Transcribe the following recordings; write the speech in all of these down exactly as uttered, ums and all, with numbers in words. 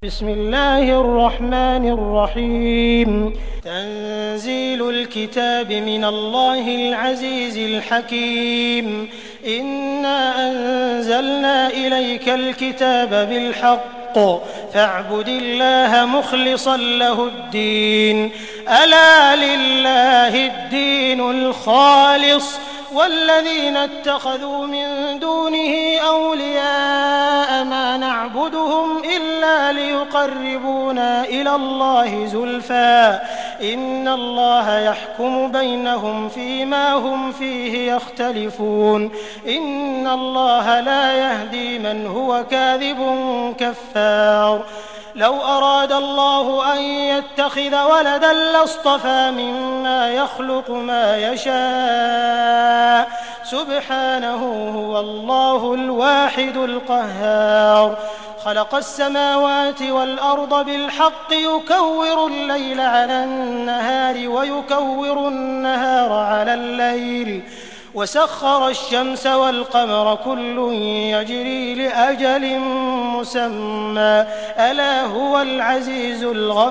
بسم الله الرحمن الرحيم تنزيل الكتاب من الله العزيز الحكيم إنا أنزلنا إليك الكتاب بالحق فاعبد الله مخلصا له الدين ألا لله الدين الخالص والذين اتخذوا من دونه أولياء ما نعبدهم إلا ليقربونا إلى الله زلفى إن الله يحكم بينهم فيما هم فيه يختلفون إن الله لا يهدي من هو كاذب كفار لو أراد الله أن يتخذ ولدا لاصطفى مما يخلق ما يشاء سبحانه هو الله الواحد القهار خلق السماوات والأرض بالحق يكور الليل على النهار ويكور النهار على الليل وسخر الشمس والقمر كل يجري لأجل مسمى ألا هو العزيز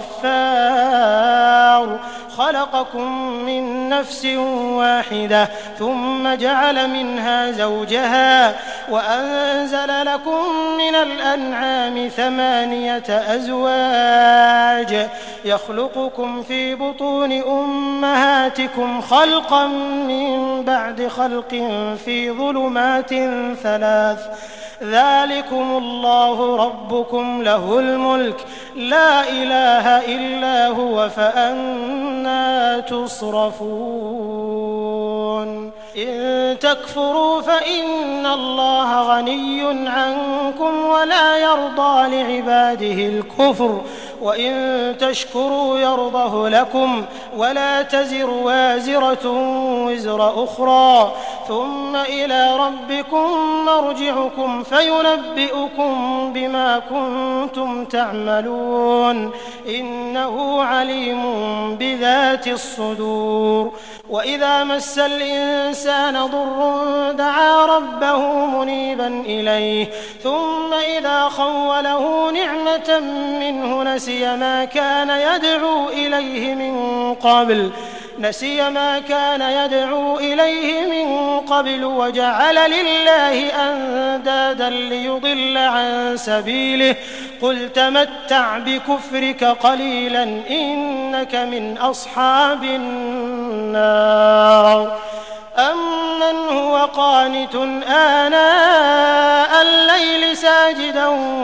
الغفار خلقكم من نفس واحدة ثم جعل منها زوجها وأنزل لكم من الأنعام ثمانية أزواج يخلقكم في بطون أمهاتكم خلقا من بعد خلق في ظلمات ثلاث ذلكم الله ربكم له الملك لا إله إلا هو فأنى تصرفون إن تكفروا فإن الله غني عنكم ولا يرضى لعباده الكفر وإن تشكروا يرضه لكم ولا تزر وازرة وزر أخرى ثم إلى ربكم مرجعكم فينبئكم بما كنتم تعملون إنه عليم بذات الصدور وإذا مس الإنسان ضر دعا ربه منيبا إليه ثم إذا خوله نعمة منه نسي ما كان يدعو إليه من قبل نسي ما كان يدعو إليه من قبل وجعل لله أندادا ليضل عن سبيله قل تمتع بكفرك قليلا إنك من أصحاب النار أمن هو قانت آناء الليل ساجدا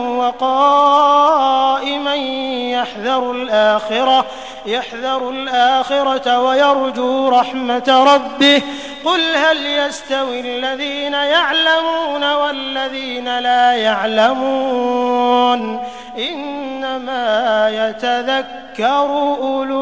وقائما يحذر الآخرة يحذر الآخرة ويرجو رحمة ربه قل هل يستوي الذين يعلمون والذين لا يعلمون إنما يتذكر أولو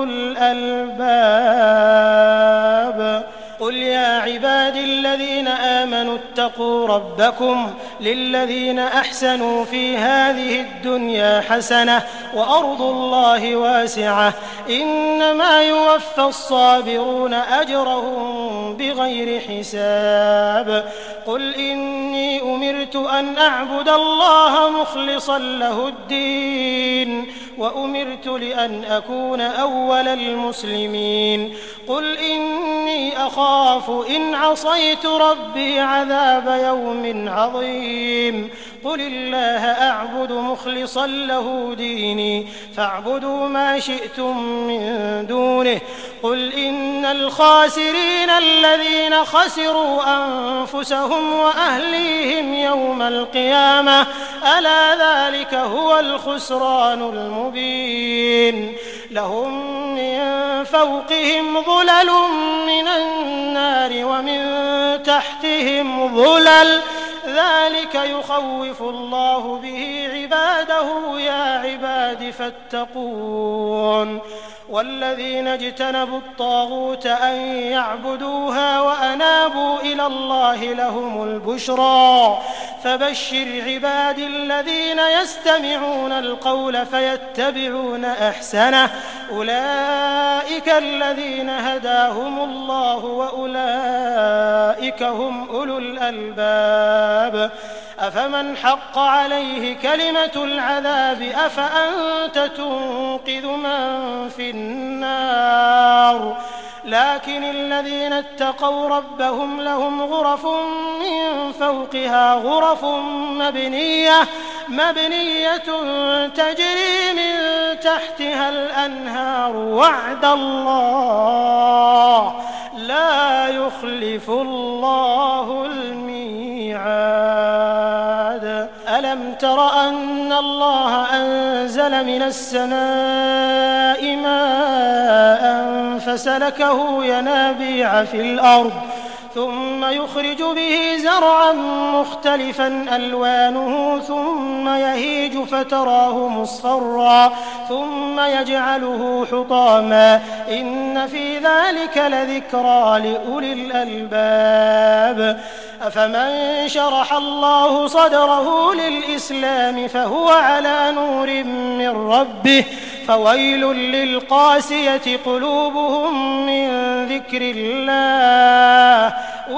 الألباب قل يا عبادي الذين آمنوا اتقوا ربكم للذين أحسنوا في هذه الدنيا حسنة وأرض الله واسعة إنما يوفى الصابرون أجرهم بغير حساب قل إني أمرت أن أعبد الله مخلصا له الدين وأمرت لأن أكون أول المسلمين قل إني أخاف إن عصيت ربي عذاب يوم عظيم قل الله أعبد مخلصا له ديني فاعبدوا ما شئتم من دونه قل إن الخاسرين الذين خسروا أنفسهم وأهليهم يوم القيامة ألا ذلك هو الخسران المبين لهم من فوقهم ظلل من النار ومن تحتهم ظلل ذلك يخوف الله به عباده يا عباد فاتقون والذين اجتنبوا الطاغوت أن يعبدوها وأنابوا إلى الله لهم البشرى فبشر عبادي الذين يستمعون القول فيتبعون أحسنه أولئك الذين هداهم الله وأولئك هم أولو الألباب أفمن حق عليه كلمة العذاب أفأنت تنقذ من في النار لكن الذين اتقوا ربهم لهم غرف من فوقها غرف مبنية مبنية تجري من تحتها الأنهار وعد الله لا يخلف الله الميعاد ألم تر أن الله أنزل من السماء ماء فسلكه ينابيع في الأرض ثم يخرج به زرعا مختلفا ألوانه ثم يهيج فتراه مصفرا ثم يجعله حطاما إن في ذلك لذكرى لأولي الألباب أفمن شرح الله صدره للإسلام فهو على نور من ربه فويل للقاسية قلوبهم من ذكر الله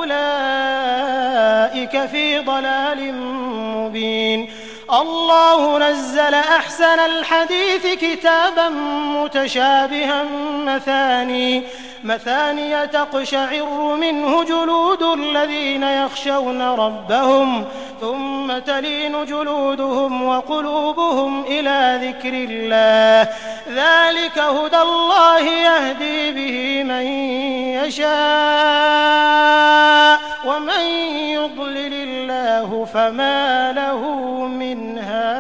أولئك في ضلال مبين الله نزل أحسن الحديث كتابا متشابها مثاني مثانية تقشعر منه جلود الذين يخشون ربهم ثم تلين جلودهم وقلوبهم إلى ذكر الله ذلك هدى الله يهدي به من يشاء ومن يضلل الله فما له من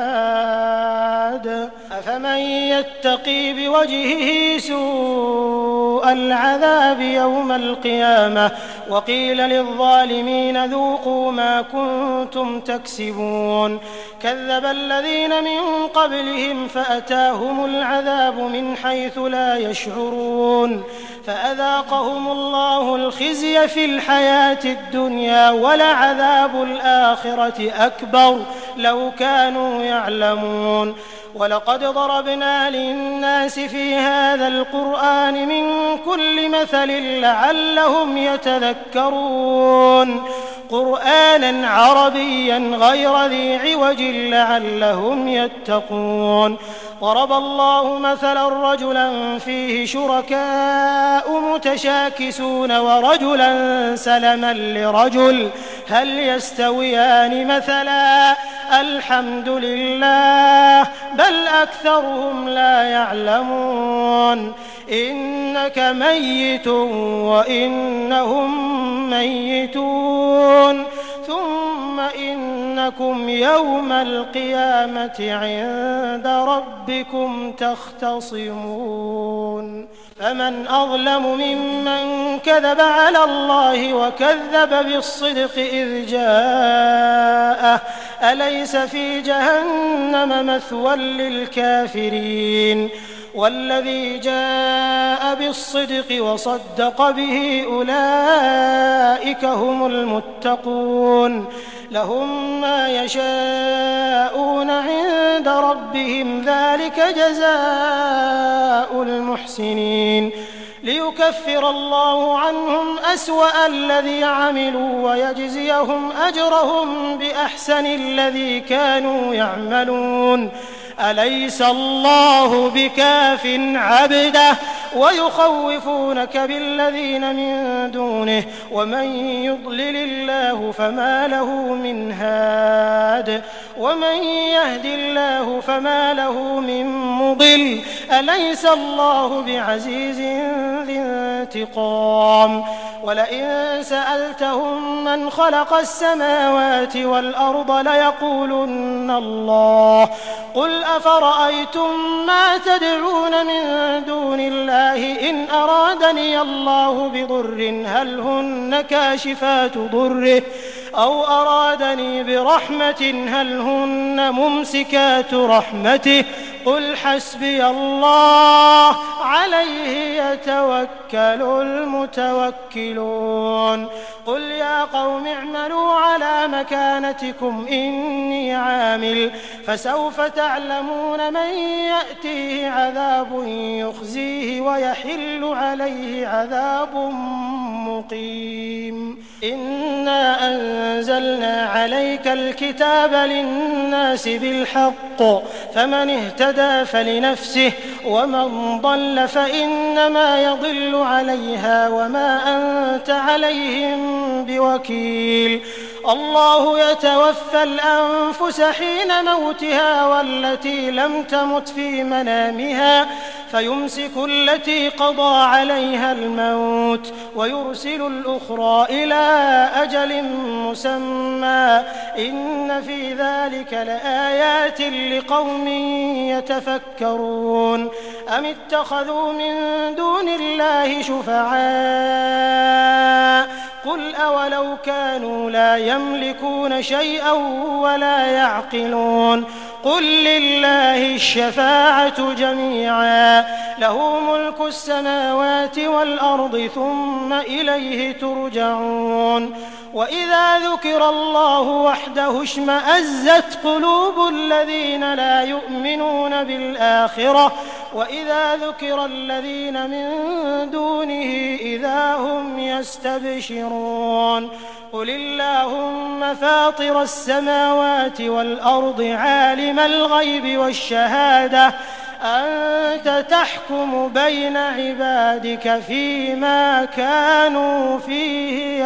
هاد أفمن يتقي بوجهه سوء العذاب يوم القيامة وقيل للظالمين ذوقوا ما كنتم تكسبون كذب الذين من قبلهم فأتاهم العذاب من حيث لا يشعرون فأذاقهم الله الخزي في الحياة الدنيا ولعذاب الآخرة أكبر لو كانوا يعلمون ولقد ضربنا للناس في هذا القرآن من كل مثل لعلهم يتذكرون قرآنا عربيا غير ذي عوج لعلهم يتقون ضرب الله مثلا رجلا فيه شركاء متشاكسون ورجلا سلما لرجل هل يستويان مثلا الحمد لله بل أكثرهم لا يعلمون إنك ميت وإنهم ميتون ثم إنكم يوم القيامة عند ربكم تختصمون فمن أظلم ممن كذب على الله وكذب بالصدق إذ جاءه أليس في جهنم مثوى للكافرين والذي جاء بالصدق وصدق به أولئك هم المتقون لهم ما يشاءون عند ربهم ذلك جزاء المحسنين ليكفر الله عنهم أسوأ الذي عملوا ويجزيهم أجرهم بأحسن الذي كانوا يعملون أليس الله بكاف عبده ويخوفونك بالذين من دونه ومن يضلل الله فما له من هاد ومن يهد الله فما له من مضل أليس الله بعزيز ذي انتقام ولئن سألتهم من خلق السماوات والأرض ليقولن الله قل أفرأيتم ما تدعون من دون الله إن أرادني الله بضر هل هن كاشفات ضره أو أرادني برحمة هل هن ممسكات رحمته قل حسبي الله عليه يتوكل المتوكلون قل يا قوم اعملوا على مكانتكم إني عامل فسوف تعلمون من يأتيه عذاب يخزيه ويحل عليه عذاب مقيم إنا أنزلنا عليك الكتاب للناس بالحق فمن اهتدى فلنفسه ومن ضل فإنما يضل عليها وما أنت عليهم بوكيل الله يتوفى الأنفس حين موتها والتي لم تمت في منامها فيمسك التي قضى عليها الموت ويرسل الأخرى إلى أجل مسمى إن في ذلك لآيات لقوم يتفكرون أم اتخذوا من دون الله شفعاء قل أولو كانوا لا يملكون شيئا ولا يعقلون قل لله الشفاعة جميعا له ملك السماوات والأرض ثم إليه ترجعون وإذا ذكر الله وحده اشمأزت قلوب الذين لا يؤمنون بالآخرة وإذا ذكر الذين من دونه إذا هم يستبشرون قل اللهم فاطر السماوات والأرض عالم الغيب والشهادة أنت تحكم بين عبادك فيما كانوا فيه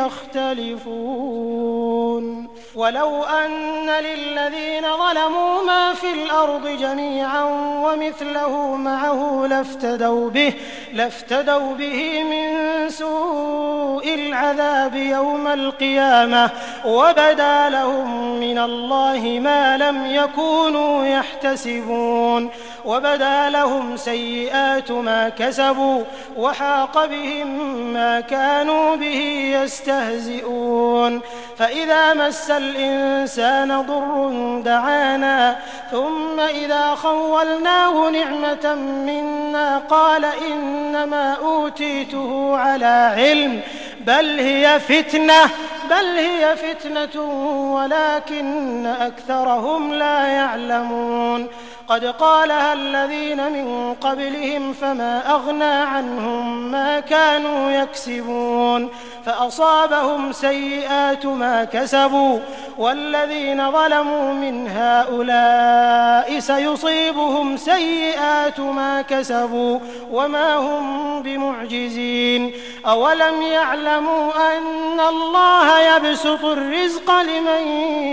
يختلفون ولو أن للذين ظلموا ما في الأرض جميعا ومثله معه لافتدوا به لافتدوا به من سوء العذاب يوم القيامة وبدا لهم من الله ما لم يكونوا يحتسبون وبدا لهم سيئات ما كسبوا وحاق بهم ما كانوا به يستهزئون فإذا مس الإنسان ضر دعانا ثم إذا خولناه نعمة منا قال إنما أوتيته على علم بل هي فتنة بل هي فتنة ولكن أكثرهم لا يعلمون قد قالها الذين من قبلهم فما أغنى عنهم ما كانوا يكسبون فأصابهم سيئات ما كسبوا والذين ظلموا من هؤلاء سيصيبهم سيئات ما كسبوا وما هم بمعجزين أولم يعلموا أن الله يبسط الرزق لمن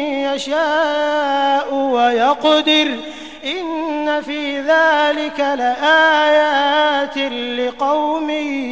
يشاء ويقدر إن في ذلك لآيات لقوم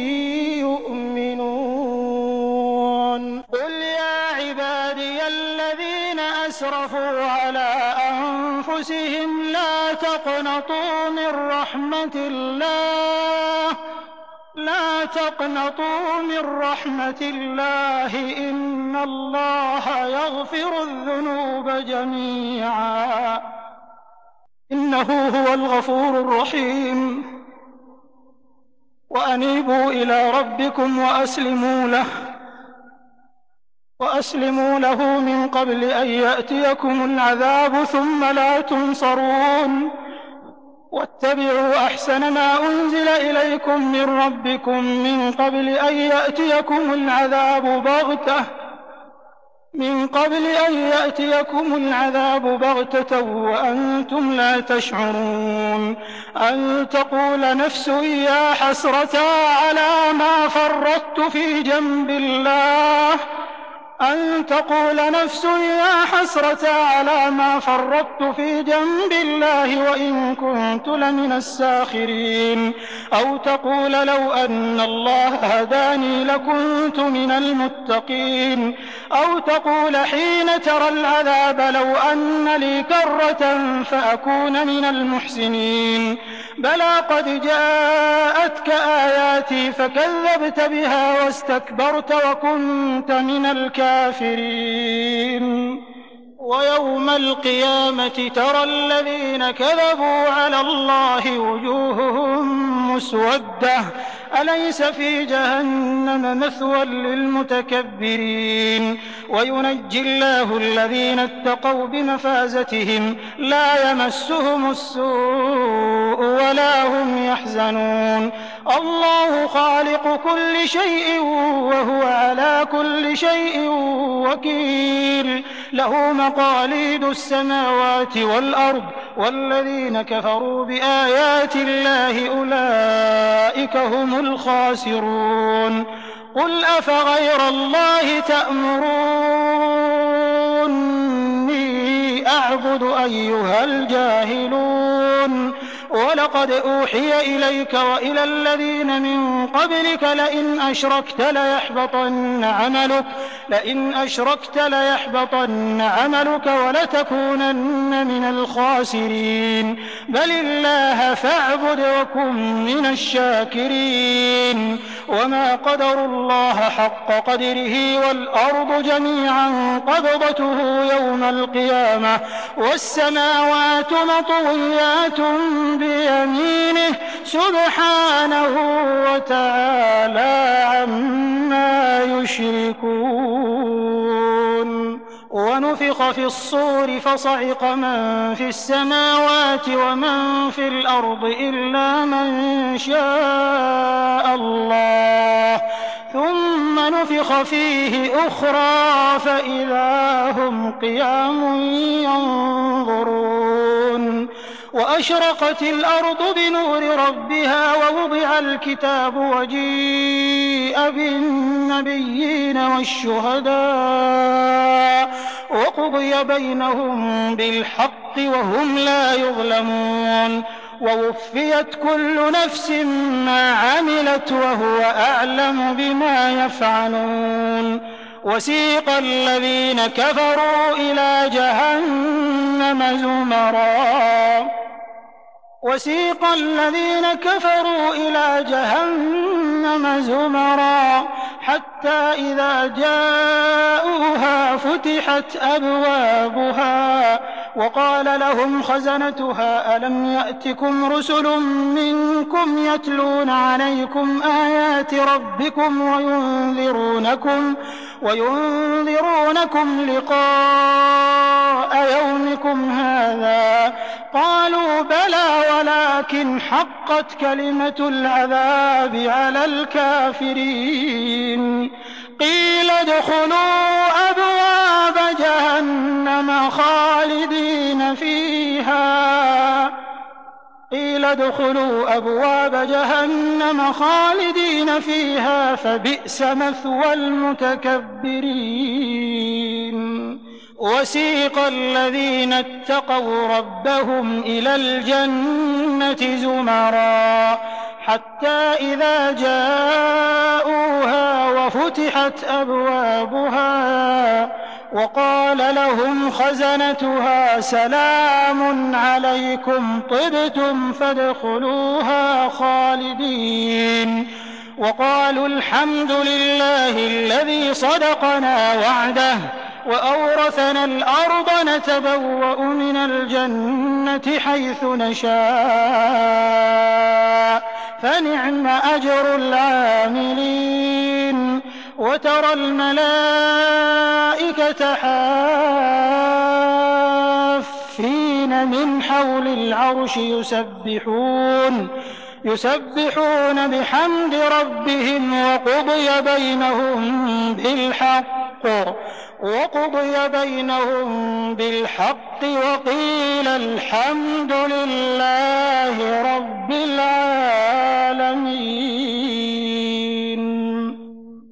يؤمنون قل يا عبادي الذين أسرفوا على أنفسهم لا تقنطوا من رحمة الله لا تقنطوا من رحمة الله إن الله يغفر الذنوب جميعا إنه هو الغفور الرحيم وأنيبوا إلى ربكم وأسلموا له وأسلموا له من قبل أن يأتيكم العذاب ثم لا تنصرون واتبعوا أحسن ما أنزل إليكم من ربكم من قبل أن يأتيكم العذاب بغتة من قبل أن يأتيكم العذاب بغتة وأنتم لا تشعرون أن تقول نفس يا حسرة على ما فرطت في جنب الله أن تقول نفس يا حسرة على ما فرطت في جنب الله وإن كنت لمن الساخرين أو تقول لو أن الله هداني لكنت من المتقين أو تقول حين ترى العذاب لو أن لي كرة فأكون من المحسنين بلى قد جاءتك آياتي فكذبت بها واستكبرت وكنت من الكافرين ويوم القيامة ترى الذين كذبوا على الله وجوههم مسودة أليس في جهنم مثوى للمتكبرين وينجي الله الذين اتقوا بمفازتهم لا يمسهم السوء ولا هم يحزنون الله خالق كل شيء وهو على كل شيء وكيل له مقاليد السماوات والأرض والذين كفروا بآيات الله أولئك هم الخاسرون قل أفغير الله تأمروني أعبد أيها الجاهلون ولقد أوحي إليك وإلى الذين من قبلك لئن أشركت ليحبطن عملك لئن أشركت ليحبطن عملك ولتكونن من الخاسرين بل الله فاعبد وكن من الشاكرين وما قدروا الله حق قدره والأرض جميعا قبضته يوم القيامة والسماوات مطويات بيمينه سبحانه وتعالى عما يشركون ونفخ في الصور فصعق من في السماوات ومن في الأرض إلا من شاء الله ثم نفخ فيه أخرى فإذا هم قيام ينظرون وأشرقت الأرض بنور ربها ووضع الكتاب وجيء بالنبيين والشهداء وقضي بينهم بالحق وهم لا يظلمون ووفيت كل نفس ما عملت وهو أعلم بما يفعلون وسيق الذين كفروا إلى جهنم زمرا وسيق الذين كفروا إلى جهنم زمرا حتى إذا جاءوها فتحت أبوابها وقال لهم خزنتها ألم يأتكم رسل منكم يتلون عليكم آيات ربكم وينذرونكم وينذرونكم لقاء يومكم هذا قالوا بلى ولكن حقت كلمة العذاب على الكافرين قيل ادخلوا أبواب جهنم خالدين فيها قيل ادخلوا أبواب جهنم خالدين فيها فبئس مثوى المتكبرين وسيق الذين اتقوا ربهم إلى الجنة زمرا حتى إذا جاءوها وفتحت أبوابها وقال لهم خزنتها سلام عليكم طبتم فادخلوها خالدين وقالوا الحمد لله الذي صدقنا وعده وأورثنا الأرض نتبوأ من الجنة حيث نشاء فنعم أجر العاملين وترى الملائكة حافين من حول العرش يسبحون يسبحون بحمد ربهم وقضي بينهم بالحق وقضي بينهم بالحق وقيل الحمد لله رب العالمين.